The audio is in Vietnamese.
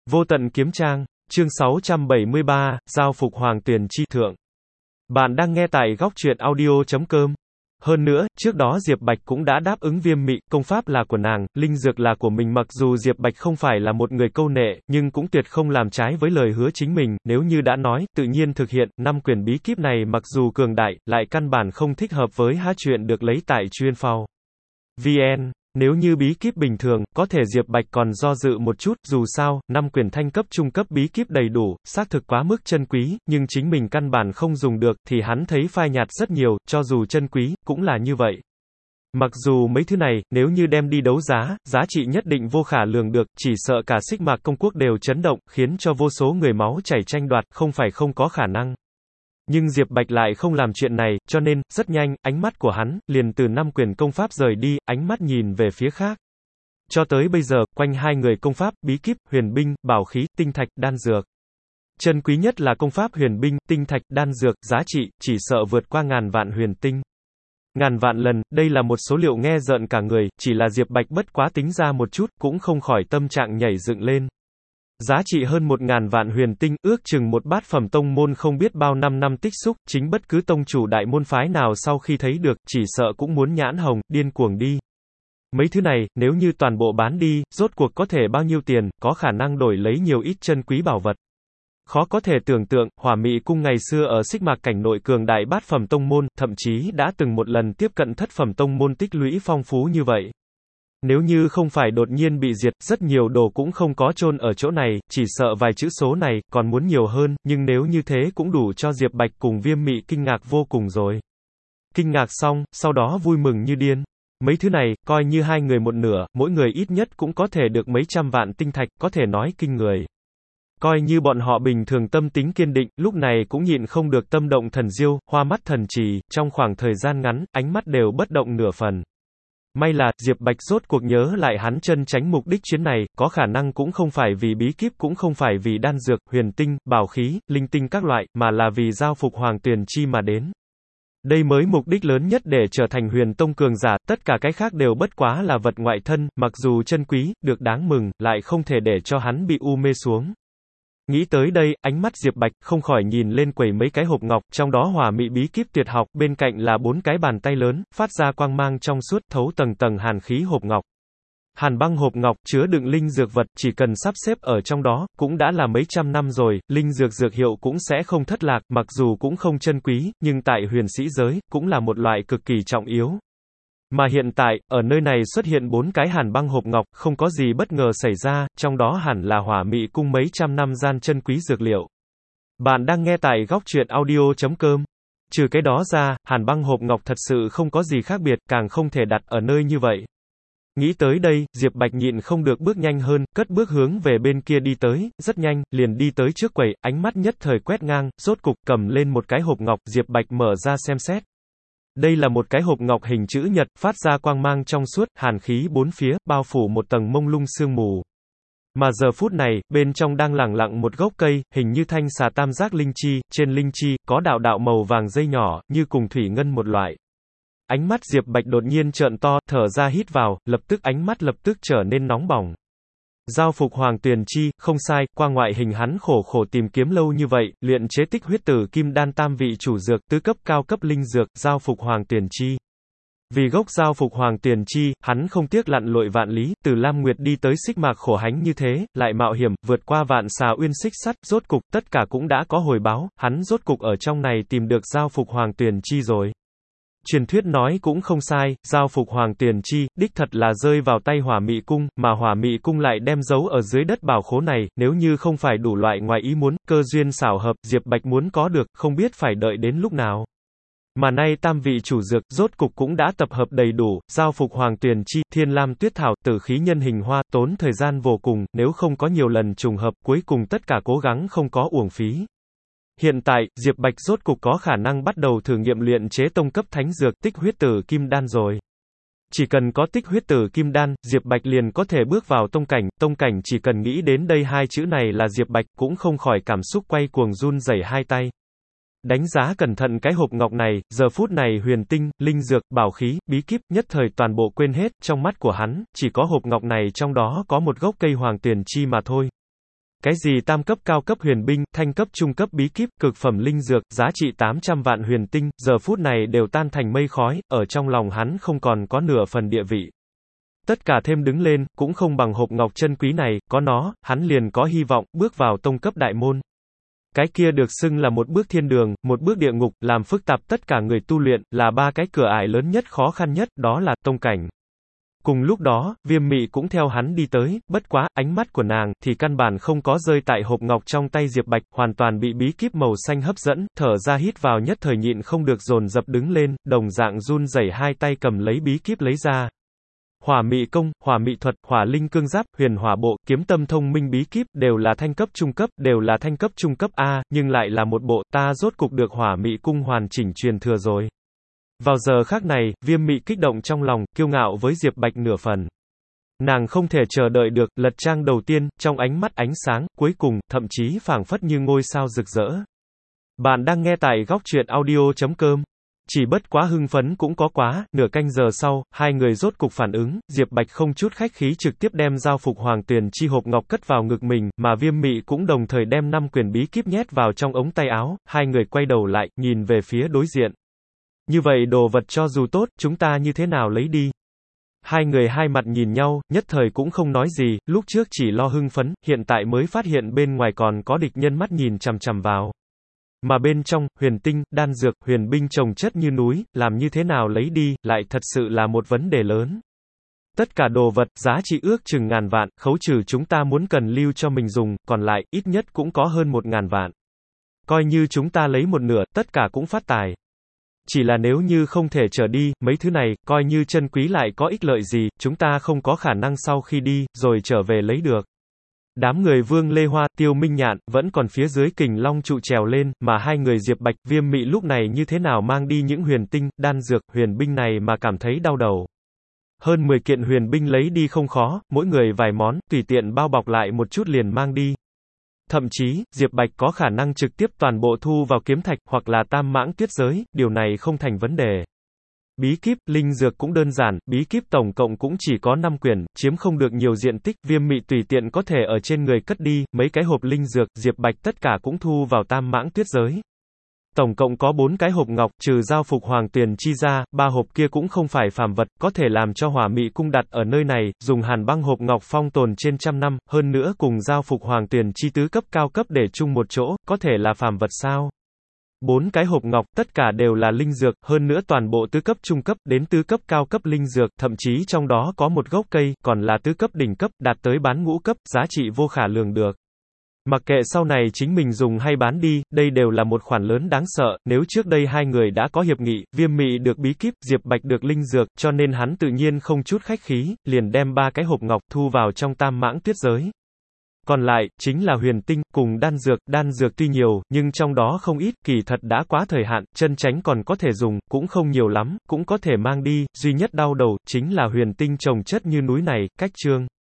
Vô tận kiếm trang, chương 673, giao phục hoàng tuyển chi thượng. Bạn đang nghe tại góc truyện audio.com. Hơn nữa, trước đó Diệp Bạch cũng đã đáp ứng Viêm Mị, công pháp là của nàng, linh dược là của mình. Mặc dù Diệp Bạch không phải là một người câu nệ, nhưng cũng tuyệt không làm trái với lời hứa chính mình, nếu như đã nói, tự nhiên thực hiện. 5 quyển bí kíp này mặc dù cường đại, lại căn bản không thích hợp với chuyện được lấy tại chuyên phao. VN. Nếu như bí kíp bình thường, có thể Diệp Bạch còn do dự một chút, dù sao, 5 quyển thanh cấp trung cấp bí kíp đầy đủ, xác thực quá mức chân quý, nhưng chính mình căn bản không dùng được, thì hắn thấy phai nhạt rất nhiều, cho dù chân quý, cũng là như vậy. Mặc dù mấy thứ này, nếu như đem đi đấu giá, giá trị nhất định vô khả lường được, chỉ sợ cả Xích Mạc công quốc đều chấn động, khiến cho vô số người máu chảy tranh đoạt, không phải không có khả năng. Nhưng Diệp Bạch lại không làm chuyện này, cho nên, rất nhanh, ánh mắt của hắn, liền từ 5 quyển công pháp rời đi, ánh mắt nhìn về phía khác. Cho tới bây giờ, quanh 2 người công pháp, bí kíp, huyền binh, bảo khí, tinh thạch, đan dược. Chân quý nhất là công pháp huyền binh, tinh thạch, đan dược, giá trị, chỉ sợ vượt qua ngàn vạn huyền tinh. Ngàn vạn lần, đây là một số liệu nghe rợn cả người, chỉ là Diệp Bạch bất quá tính ra một chút, cũng không khỏi tâm trạng nhảy dựng lên. Giá trị hơn 1.000 vạn huyền tinh, ước chừng một bát phẩm tông môn không biết bao năm tích xúc, chính bất cứ tông chủ đại môn phái nào sau khi thấy được, chỉ sợ cũng muốn nhãn hồng, điên cuồng đi. Mấy thứ này, nếu như toàn bộ bán đi, rốt cuộc có thể bao nhiêu tiền, có khả năng đổi lấy nhiều ít chân quý bảo vật. Khó có thể tưởng tượng, Hỏa Mị Cung ngày xưa ở Xích Mạc cảnh nội cường đại bát phẩm tông môn, thậm chí đã từng một lần tiếp cận thất phẩm tông môn tích lũy phong phú như vậy. Nếu như không phải đột nhiên bị diệt, rất nhiều đồ cũng không có chôn ở chỗ này, chỉ sợ vài chữ số này, còn muốn nhiều hơn, nhưng nếu như thế cũng đủ cho Diệp Bạch cùng Viêm Mị kinh ngạc vô cùng rồi. Kinh ngạc xong, sau đó vui mừng như điên. Mấy thứ này, coi như 2 người một nửa, mỗi người ít nhất cũng có thể được mấy trăm vạn tinh thạch, có thể nói kinh người. Coi như bọn họ bình thường tâm tính kiên định, lúc này cũng nhịn không được tâm động thần diêu, hoa mắt thần trì, trong khoảng thời gian ngắn, ánh mắt đều bất động nửa phần. May là, Diệp Bạch rốt cuộc nhớ lại hắn chân tránh mục đích chuyến này, có khả năng cũng không phải vì bí kíp, cũng không phải vì đan dược, huyền tinh, bảo khí, linh tinh các loại, mà là vì giao phục hoàng tuyển chi mà đến. Đây mới mục đích lớn nhất để trở thành huyền tông cường giả, tất cả cái khác đều bất quá là vật ngoại thân, mặc dù chân quý, được đáng mừng, lại không thể để cho hắn bị u mê xuống. Nghĩ tới đây, ánh mắt Diệp Bạch không khỏi nhìn lên quầy mấy cái hộp ngọc, trong đó Hỏa Mị bí kíp tuyệt học, bên cạnh là 4 cái bàn tay lớn, phát ra quang mang trong suốt, thấu tầng tầng hàn khí hộp ngọc. Hàn băng hộp ngọc, chứa đựng linh dược vật, chỉ cần sắp xếp ở trong đó, cũng đã là mấy trăm năm rồi, linh dược dược hiệu cũng sẽ không thất lạc, mặc dù cũng không chân quý, nhưng tại huyền sĩ giới, cũng là một loại cực kỳ trọng yếu. Mà hiện tại, ở nơi này xuất hiện 4 cái hàn băng hộp ngọc, không có gì bất ngờ xảy ra, trong đó hẳn là Hỏa Mị cung mấy trăm năm gian chân quý dược liệu. Bạn đang nghe tại góc truyện audio.com. Trừ cái đó ra, hàn băng hộp ngọc thật sự không có gì khác biệt, càng không thể đặt ở nơi như vậy. Nghĩ tới đây, Diệp Bạch nhịn không được bước nhanh hơn, cất bước hướng về bên kia đi tới, rất nhanh, liền đi tới trước quầy, ánh mắt nhất thời quét ngang, rốt cục cầm lên một cái hộp ngọc, Diệp Bạch mở ra xem xét. Đây là một cái hộp ngọc hình chữ nhật, phát ra quang mang trong suốt, hàn khí bốn phía, bao phủ một tầng mông lung sương mù. Mà giờ phút này, bên trong đang lẳng lặng một gốc cây, hình như thanh xà tam giác linh chi, trên linh chi, có đạo đạo màu vàng dây nhỏ, như cùng thủy ngân một loại. Ánh mắt Diệp Bạch đột nhiên trợn to, thở ra hít vào, lập tức ánh mắt lập tức trở nên nóng bỏng. Giao phục hoàng tuyển chi, không sai, qua ngoại hình hắn khổ tìm kiếm lâu như vậy, luyện chế tích huyết tử kim đan tam vị chủ dược, tứ cấp cao cấp linh dược, giao phục hoàng tuyển chi. Vì gốc giao phục hoàng tuyển chi, hắn không tiếc lặn lội vạn lý, từ Lam Nguyệt đi tới Xích Mạc khổ hánh như thế, lại mạo hiểm, vượt qua vạn xà uyên xích sắt, rốt cục, tất cả cũng đã có hồi báo, hắn rốt cục ở trong này tìm được giao phục hoàng tuyển chi rồi. Truyền thuyết nói cũng không sai, giao phục hoàng tuyển chi, đích thật là rơi vào tay Hỏa Mị cung, mà Hỏa Mị cung lại đem giấu ở dưới đất bảo khố này, nếu như không phải đủ loại ngoài ý muốn, cơ duyên xảo hợp, Diệp Bạch muốn có được, không biết phải đợi đến lúc nào. Mà nay tam vị chủ dược, rốt cục cũng đã tập hợp đầy đủ, giao phục hoàng tuyển chi, thiên lam tuyết thảo, tử khí nhân hình hoa, tốn thời gian vô cùng, nếu không có nhiều lần trùng hợp, cuối cùng tất cả cố gắng không có uổng phí. Hiện tại, Diệp Bạch rốt cục có khả năng bắt đầu thử nghiệm luyện chế tông cấp thánh dược tích huyết tử kim đan rồi. Chỉ cần có tích huyết tử kim đan, Diệp Bạch liền có thể bước vào tông cảnh chỉ cần nghĩ đến đây 2 chữ này là Diệp Bạch cũng không khỏi cảm xúc quay cuồng run rẩy 2 tay. Đánh giá cẩn thận cái hộp ngọc này, giờ phút này huyền tinh, linh dược, bảo khí, bí kíp, nhất thời toàn bộ quên hết, trong mắt của hắn, chỉ có hộp ngọc này trong đó có một gốc cây hoàng tuyển chi mà thôi. Cái gì tam cấp cao cấp huyền binh, thanh cấp trung cấp bí kíp, cực phẩm linh dược, giá trị 800 vạn huyền tinh, giờ phút này đều tan thành mây khói, ở trong lòng hắn không còn có nửa phần địa vị. Tất cả thêm đứng lên, cũng không bằng hộp ngọc chân quý này, có nó, hắn liền có hy vọng, bước vào tông cấp đại môn. Cái kia được xưng là một bước thiên đường, một bước địa ngục, làm phức tạp tất cả người tu luyện, là ba cái cửa ải lớn nhất khó khăn nhất, đó là tông cảnh. Cùng lúc đó, Viêm Mị cũng theo hắn đi tới, bất quá, ánh mắt của nàng, thì căn bản không có rơi tại hộp ngọc trong tay Diệp Bạch, hoàn toàn bị bí kíp màu xanh hấp dẫn, thở ra hít vào nhất thời nhịn không được dồn dập đứng lên, đồng dạng run rẩy hai tay cầm lấy bí kíp lấy ra. Hỏa mị công, hỏa mị thuật, hỏa linh cương giáp, huyền hỏa bộ, kiếm tâm thông minh bí kíp, đều là thanh cấp trung cấp, đều là thanh cấp trung cấp A, nhưng lại là một bộ, ta rốt cục được hỏa mị cung hoàn chỉnh truyền thừa rồi. Vào giờ khác này, Viêm Mị kích động trong lòng, kiêu ngạo với Diệp Bạch nửa phần. Nàng không thể chờ đợi được, lật trang đầu tiên, trong ánh mắt ánh sáng, cuối cùng, thậm chí phảng phất như ngôi sao rực rỡ. Bạn đang nghe tại góc truyện audio.com. Chỉ bất quá hưng phấn cũng có quá, nửa canh giờ sau, hai người rốt cục phản ứng, Diệp Bạch không chút khách khí trực tiếp đem giao phục hoàng tuyền chi hộp ngọc cất vào ngực mình, mà Viêm Mị cũng đồng thời đem 5 quyển bí kíp nhét vào trong ống tay áo, hai người quay đầu lại, nhìn về phía đối diện. Như vậy đồ vật cho dù tốt, chúng ta như thế nào lấy đi? Hai người hai mặt nhìn nhau, nhất thời cũng không nói gì, lúc trước chỉ lo hưng phấn, hiện tại mới phát hiện bên ngoài còn có địch nhân mắt nhìn chằm chằm vào. Mà bên trong, huyền tinh, đan dược, huyền binh chồng chất như núi, làm như thế nào lấy đi, lại thật sự là một vấn đề lớn. Tất cả đồ vật, giá trị ước chừng ngàn vạn, khấu trừ chúng ta muốn cần lưu cho mình dùng, còn lại, ít nhất cũng có hơn 1.000 vạn. Coi như chúng ta lấy một nửa, tất cả cũng phát tài. Chỉ là nếu như không thể trở đi, mấy thứ này, coi như chân quý lại có ích lợi gì, chúng ta không có khả năng sau khi đi, rồi trở về lấy được. Đám người Vương Lê Hoa, Tiêu Minh Nhạn, vẫn còn phía dưới Kình Long trụ trèo lên, mà hai người Diệp Bạch, Viêm Mị lúc này như thế nào mang đi những huyền tinh, đan dược, huyền binh này mà cảm thấy đau đầu. Hơn 10 kiện huyền binh lấy đi không khó, mỗi người vài món, tùy tiện bao bọc lại một chút liền mang đi. Thậm chí, Diệp Bạch có khả năng trực tiếp toàn bộ thu vào kiếm thạch, hoặc là tam mãng tuyết giới, điều này không thành vấn đề. Bí kíp, linh dược cũng đơn giản, bí kíp tổng cộng cũng chỉ có 5 quyển, chiếm không được nhiều diện tích, Viêm Mị tùy tiện có thể ở trên người cất đi, mấy cái hộp linh dược, Diệp Bạch tất cả cũng thu vào tam mãng tuyết giới. Tổng cộng có 4 cái hộp ngọc, trừ giao phục hoàng tuyền chi ra, 3 hộp kia cũng không phải phàm vật, có thể làm cho hỏa mị cung đặt ở nơi này, dùng hàn băng hộp ngọc phong tồn trên trăm năm, hơn nữa cùng giao phục hoàng tuyền chi tứ cấp cao cấp để chung một chỗ, có thể là phàm vật sao? 4 cái hộp ngọc, tất cả đều là linh dược, hơn nữa toàn bộ tứ cấp trung cấp, đến tứ cấp cao cấp linh dược, thậm chí trong đó có một gốc cây, còn là tứ cấp đỉnh cấp, đạt tới bán ngũ cấp, giá trị vô khả lường được. Mặc kệ sau này chính mình dùng hay bán đi, đây đều là một khoản lớn đáng sợ, nếu trước đây hai người đã có hiệp nghị, Viêm Mị được bí kíp, Diệp Bạch được linh dược, cho nên hắn tự nhiên không chút khách khí, liền đem 3 cái hộp ngọc thu vào trong tam mãng tuyết giới. Còn lại, chính là huyền tinh, cùng đan dược tuy nhiều, nhưng trong đó không ít, kỳ thật đã quá thời hạn, chân tránh còn có thể dùng, cũng không nhiều lắm, cũng có thể mang đi, duy nhất đau đầu, chính là huyền tinh chồng chất như núi này, cách chương.